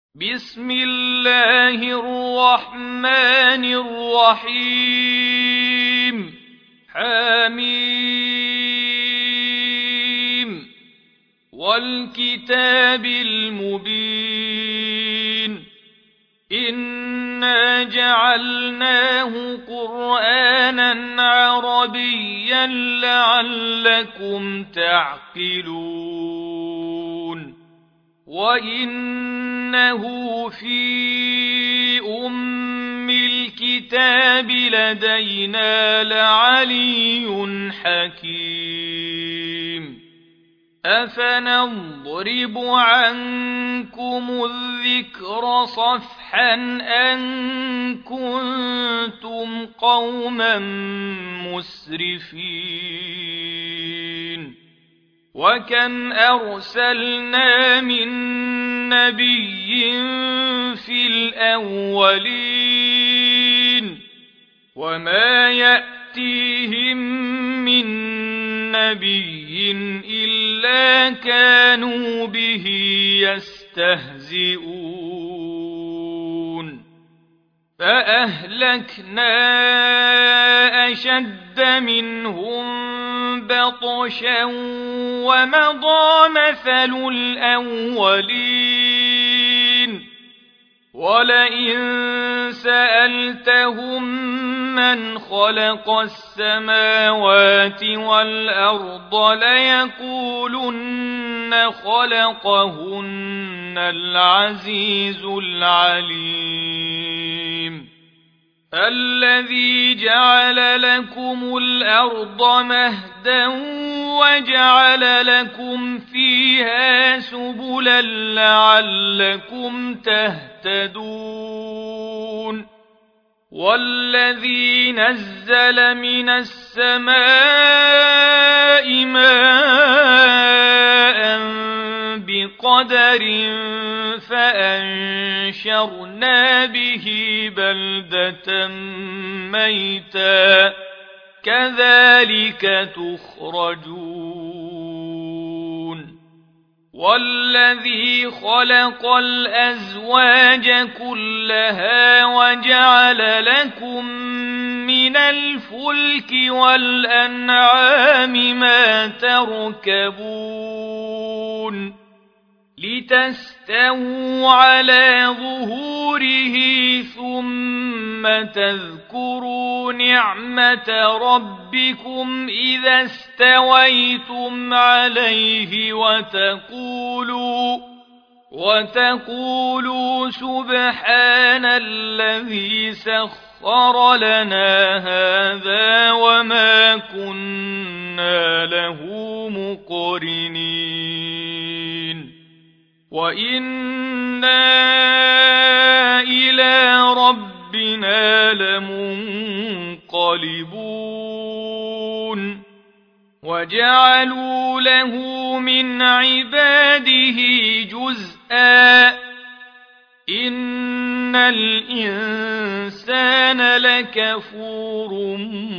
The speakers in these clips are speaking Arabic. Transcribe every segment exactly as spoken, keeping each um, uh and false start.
بسم الله الرحمن الرحيم حميم والكتاب المبين إنا جعلناه قرآنا عربيا لعلكم تعقلون وإنه في أم الكتاب لدينا لعلي حكيم أفنضرب عنكم الذكر صفحا أن كنتم قوما مسرفين وكم أرسلنا من نبي في الأولين وما يأتيهم من نبي إلا كانوا به يستهزئون فأهلكنا أشد منهم بطشا ومضى مثل الأولين ولئن سألتهم من خلق السماوات والأرض ليقولن خلقهن العزيز العليم الذي جعل لكم الأرض مهدا وجعل لكم فيها سبلا لعلكم تهتدون والذي نزل من السماء ماء بقدر فأنشرنا به بلدة ميتا كذلك تخرجون والذي خلق الأزواج كلها وجعل لكم من الفلك والأنعام ما تركبون لتستووا على ظهوره ثم تذكروا نعمة ربكم إذا استويتم عليه وتقولوا وتقولوا سبحان الذي سخر لنا هذا وما كنا له مقرنين وإنا إلى ربنا لمنقلبون وجعلوا له من عباده جزءا إن الإنسان لكفور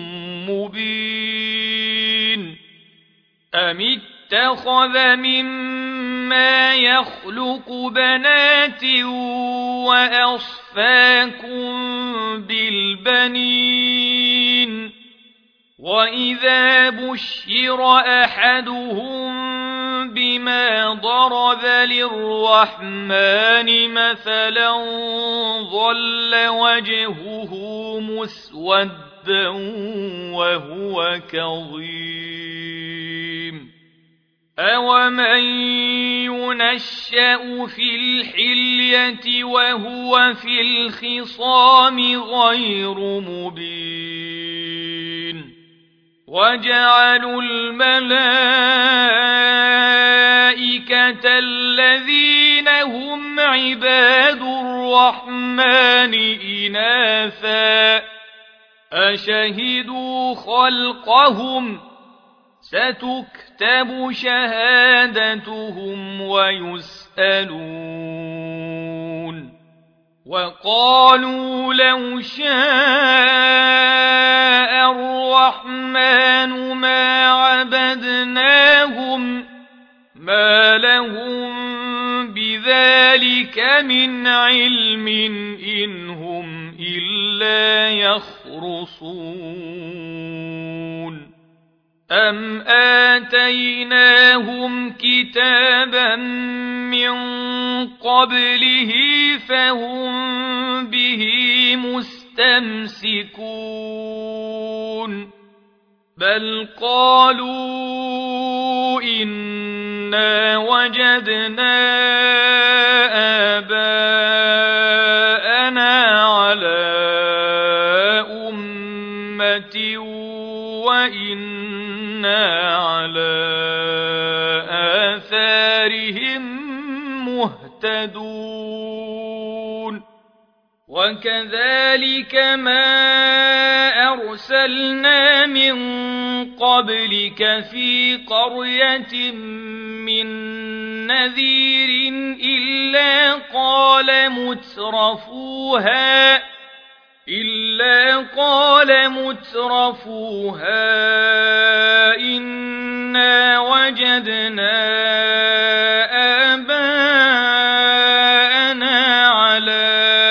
مبين أم اتخذ مما يخلق بنات وأصفاكم بالبنين وإذا بشر أحدهم بما ضرب للرحمن مثلا ظل وجهه مسودا وهو كظيم أومن ينشأ في الحلية وهو في الخصام غير مبين وجعلوا الملائكة الذين هم عباد الرحمن إناثا أشهدوا خلقهم ستكتب شهادتهم ويسألون وقالوا لو شاء الرحمن ما عبدناهم ما لهم بذلك من علم إن هم إلا يخرصون أم آتيناهم كتابا من قبله فهم به مستمسكون بل قالوا إنا وجدنا آباءنا على أمة وإنا على آثارهم مهتدون وكذلك ما أرسلنا من قبلك في قرية من نذير إلا قال مترفوها إلا قال مترفوها إنا وجدنا آباءنا على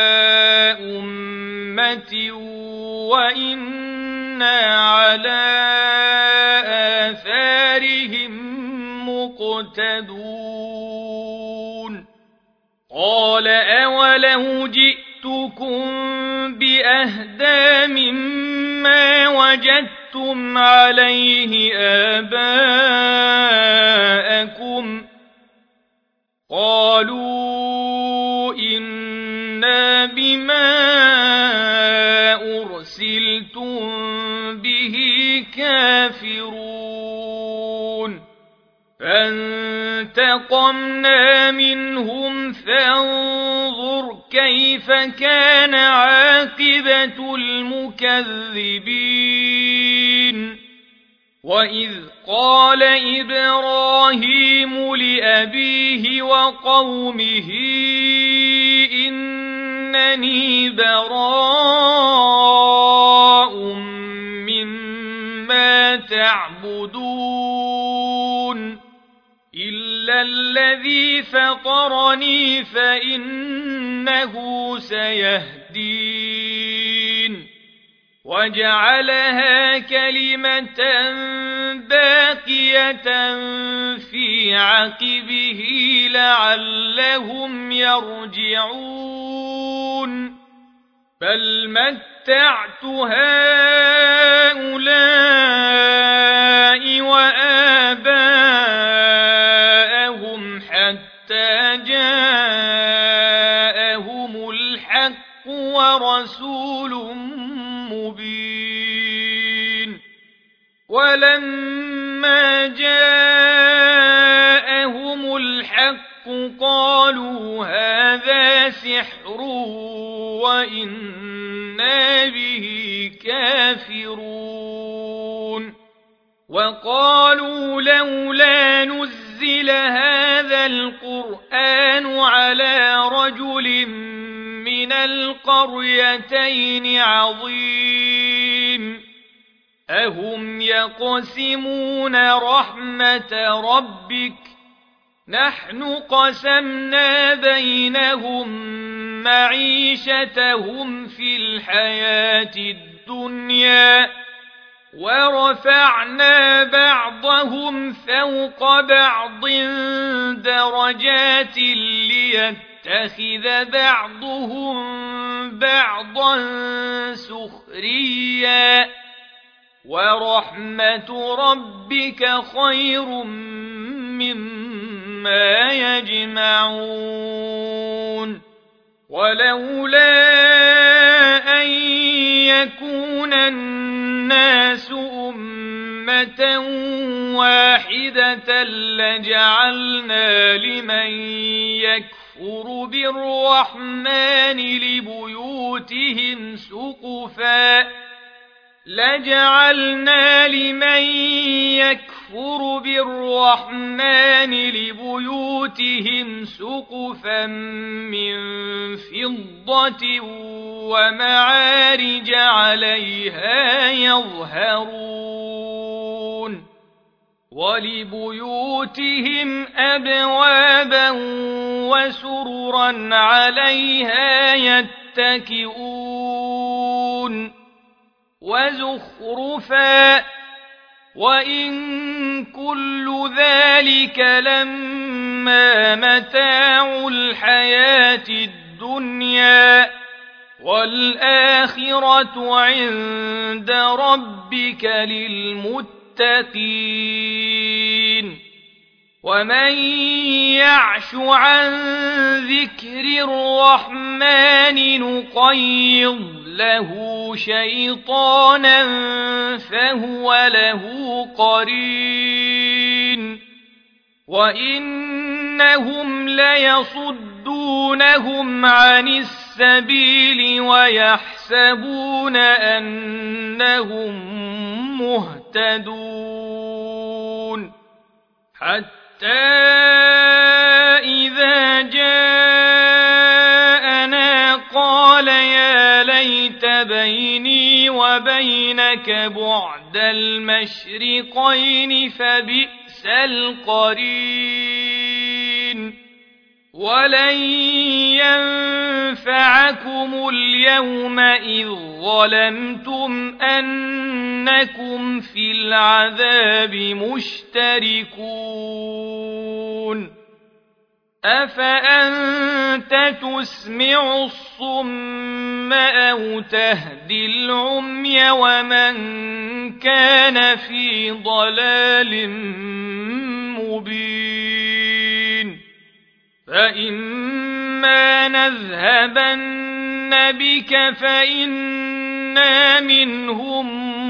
أمة وإنا على آثارهم مقتدون قال أولو جئتكم بأهدى مما وجدتم عليه آباءكم قالوا إنا بما أرسلتم به كافرون فانتقمنا منهم فانظر كيف كان عاقبة المكذبين وإذ قال إبراهيم لأبيه وقومه إنني براء مما تعبدون إلا الذي فطرني فإنه سيهدين وجعلها كلمة باقية في عقبه لعلهم يرجعون بل متعت هؤلاء وآباءهم حتى جاءهم الحق ورسول مبين ولما جاءهم الحق قالوا هذا سحر وإنا به كافرون وقالوا لولا نزل هذا القرآن على رجل من القريتين عظيم أهم يقسمون رحمة ربك نحن قسمنا بينهم معيشتهم في الحياة الدنيا ورفعنا بعضهم فوق بعض درجات ليتخذ بعضهم بعضا سخريا ورحمة ربك خير مما يجمعون ولولا أن يكون الناس أمة واحدة لجعلنا لمن يكفر بالرحمن لبيوتهم سقفا لجعلنا لمن يكفر بالرحمن لبيوتهم سقفا من فضة ومعارج عليها يظهرون ولبيوتهم أبوابا وسررا عليها يتكئون وزخرفا وإن كل ذلك لما متاع الحياة الدنيا والآخرة عند ربك للمتقين ومن يعش عن ذكر الرحمن نقيض له شيطانا فهو له قرين وإنهم ليصدونهم عن السبيل ويحسبون أنهم مهتدون حتى إذا جاءنا قال يا ليت بيني وبينك بعد المشرقين فبئس القرين ولن ينفعكم اليوم إذ ظلمتم أنكم في العذاب مشتركون أفأنت تسمع الصم أو تهدي العمي ومن كان في ضلال مبين فإما نذهبن بك فإنا منهم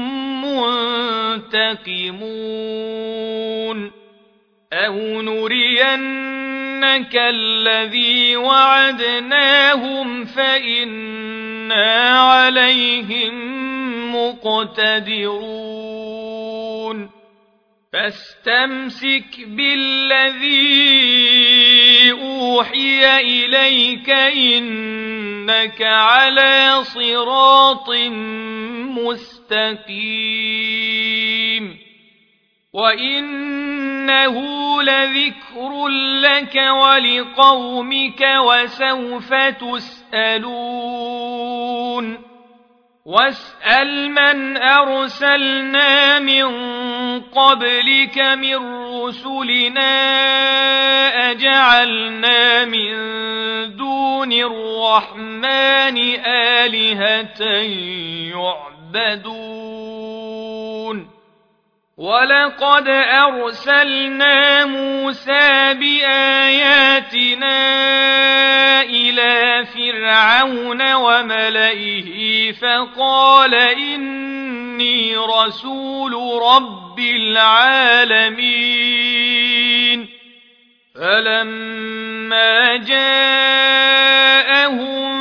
منتقمون أو نرينك الذي وعدناهم فإنا عليهم مقتدرون فاستمسك بالذي أوحي إليك إنك على صراط مستقيم وإنه لذكر لك ولقومك وسوف تسألون واسأل من أرسلنا من قبلك من رسلنا أجعلنا من دون الرحمن آلهة يعبدون ولقد أرسلنا موسى بآياتنا إلى فرعون وملئه فقال إني رسول رب العالمين فلما جاءهم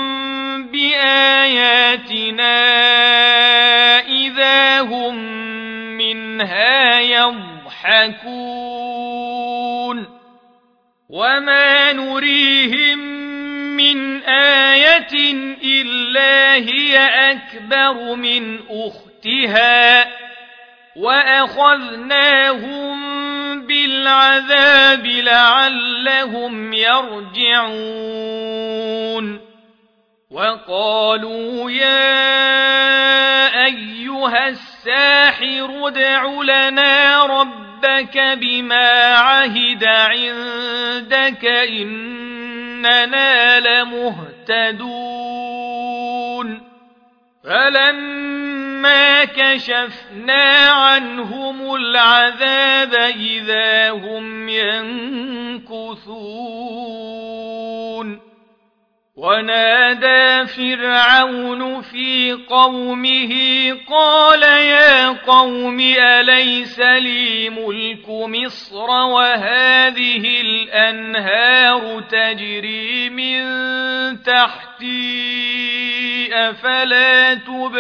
بآياتنا إذا هم منها يضحكون وما نريهم من آية إلا هي أكبر من أختها وأخذناهم بالعذاب لعلهم يرجعون وقالوا يا أيها الساحر ادع لنا ربك بما عهد عندك إننا لمهتدون فلما كشفنا عنهم العذاب إذا هم ينكثون ونادى فرعون في قومه قال يا قوم أليس لي ملك مصر وهذه الأنهار تجري من تحتي أفلا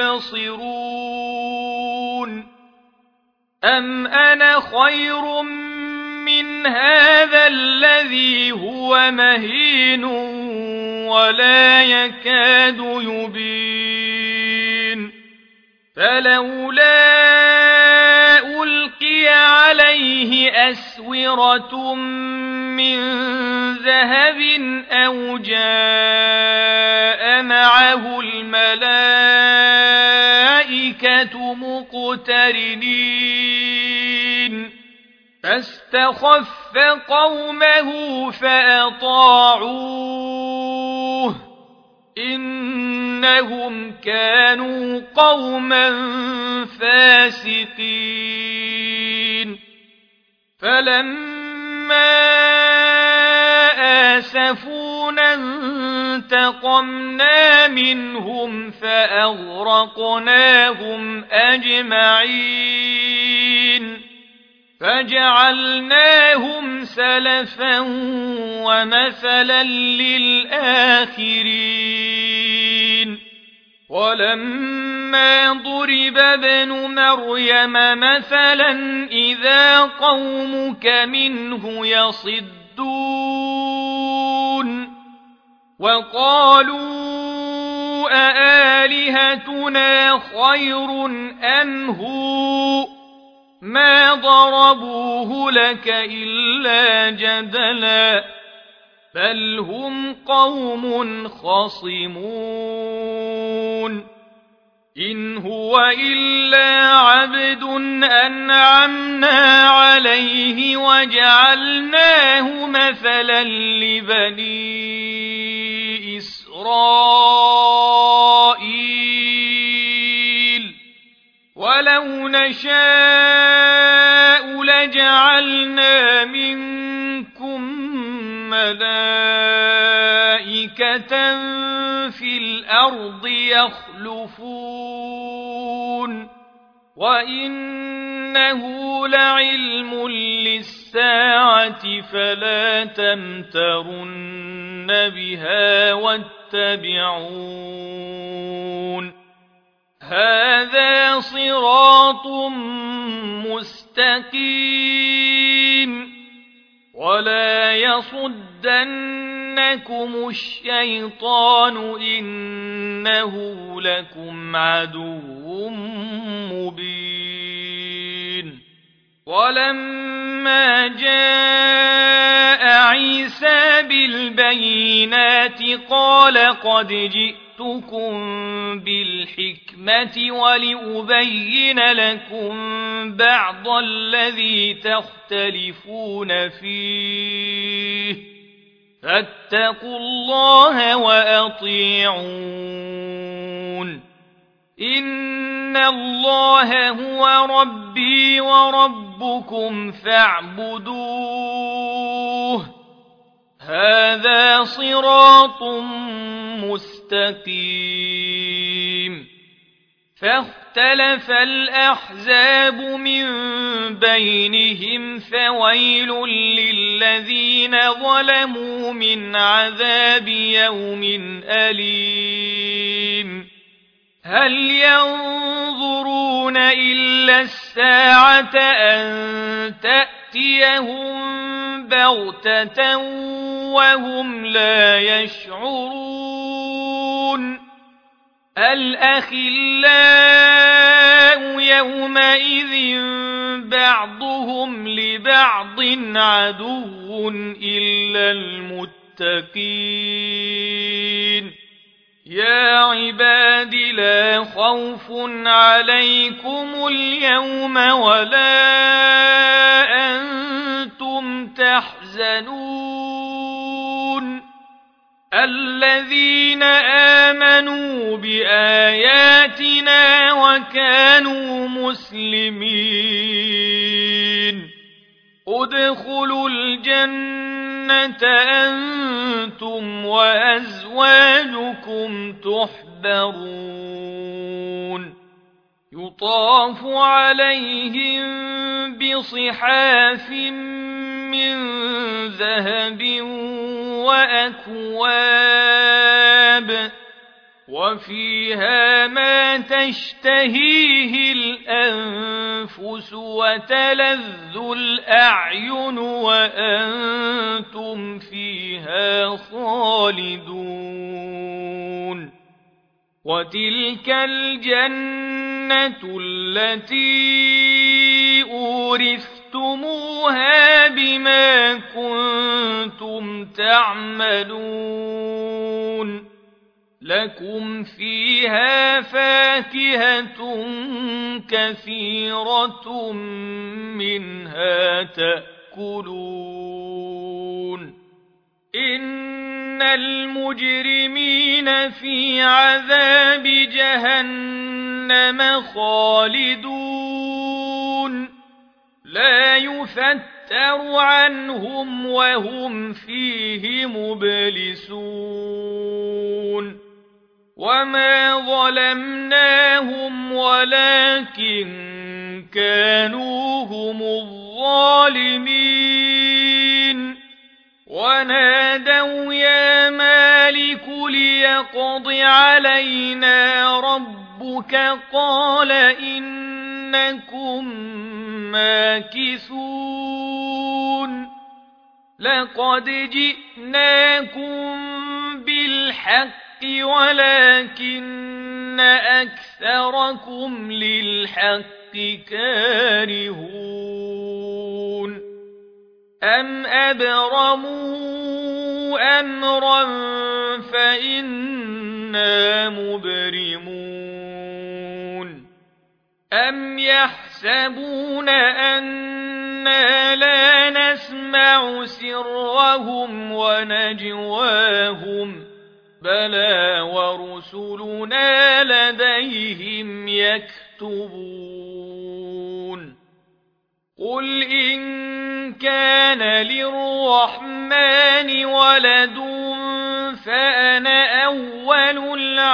تبصرون أم أنا خير من هذا الذي هو مهين ولا يكاد يبين فلولا ألقي عليه عليه أسورة من ذهب أو جاء معه الملائكة مقترنين فاستخف قومه فأطاعوه إنهم كانوا قوما فاسقين فلما آسفونا انتقمنا منهم فأغرقناهم أجمعين فجعلناهم سلفا ومثلا للآخرين ولما ضرب ابن مريم مثلا إذا قومك منه يصدون وقالوا أآلهتنا خير أم هو ما ضربوه لك إلا جدلا بل هم قوم خصمون إن هو إلا عبد أنعمنا عليه وجعلناه مثلا لبني إسرائيل ولو نشاء لجعلنا منكم ملائكة في الأرض يخلفون وإنه لعلم للساعة فلا تمترن بها واتبعون هذا صراط مستقيم ولا يصدنكم الشيطان إنه لكم عدو مبين ولما جاء عيسى بالبينات قال قد جئتكم بالحكمة ولأبين لكم بعض الذي تختلفون فيه فاتقوا الله وأطيعون إن الله هو ربي وربكم فاعبدوه هذا صراط مستقيم فاختلف الأحزاب من بينهم فويل للذين ظلموا من عذاب يوم أليم هل ينظرون إلا الساعة أن تأتيهم بغتة وهم لا يشعرون الأخلاء يومئذ بعضهم لبعض عدو إلا المتقين يا عباد لا خوف عليكم اليوم ولا أنتم تحزنون الذين آمنوا بآياتنا وكانوا مسلمين ادخلوا الجنة أنتم وأزواجكم تحبرون يطاف عليهم بصحاف من ذهب وأكواب وفيها ما تشتهيه الأنفس وتلذ الأعين وأنتم فيها خالدون وتلك الجنة التي أورثت أورثتموها بما كنتم تعملون لكم فيها فاكهة كثيرة منها تأكلون إن المجرمين في عذاب جهنم خالدون لا يفتر عنهم وهم فيه مبلسون وما ظلمناهم ولكن كانوا هم الظالمين ونادوا يا مالك ليقض علينا ربك قال إنكم ماكثون لقد جئناكم بالحق ولكن أكثركم للحق كارهون أم أبرموا أمرا فإنا مبرمون أم يحسبون أنا لا نسمع سرهم ونجواهم بلى ورسلنا لديهم يكتبون قل إن كان للرحمن ولد فأنا أول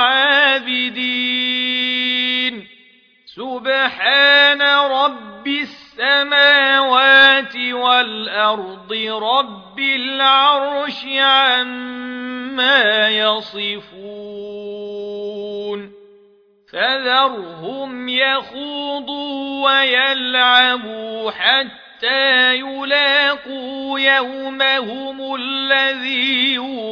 العابدين سبحان رب السماوات والأرض رب العرش عما يصفون فذرهم يخوضوا ويلعبوا حتى يلاقوا يومهم الذي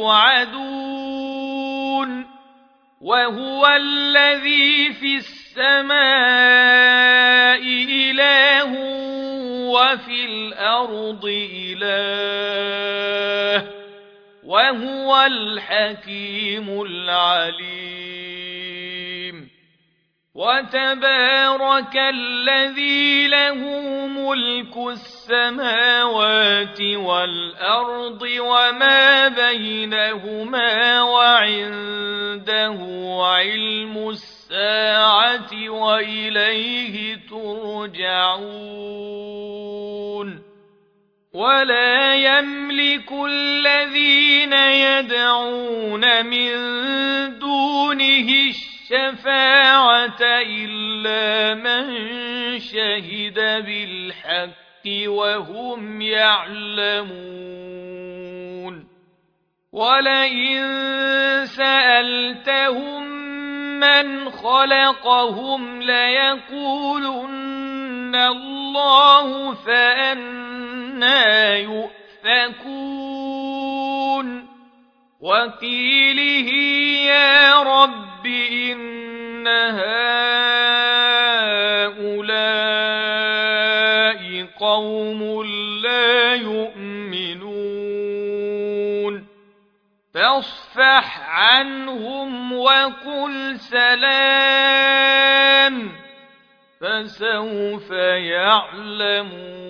يوعدون وهو الذي في السماء إله وفي الأرض إله وهو الحكيم العليم وتبارك الذي له ملك السماوات والأرض وما بينهما وعنده علم الساعة وإليه ترجعون ولا يملك الذين يدعون من دونه الشفاعة إلا من شهد بالحق وهم يعلمون ولئن سألتهم من خلقهم ليقولن الله فأنى يؤفكون وقيله يا رب إن هؤلاء قوم لا يؤمنون فاصفح عنهم وقل سلام فسوف يعلمون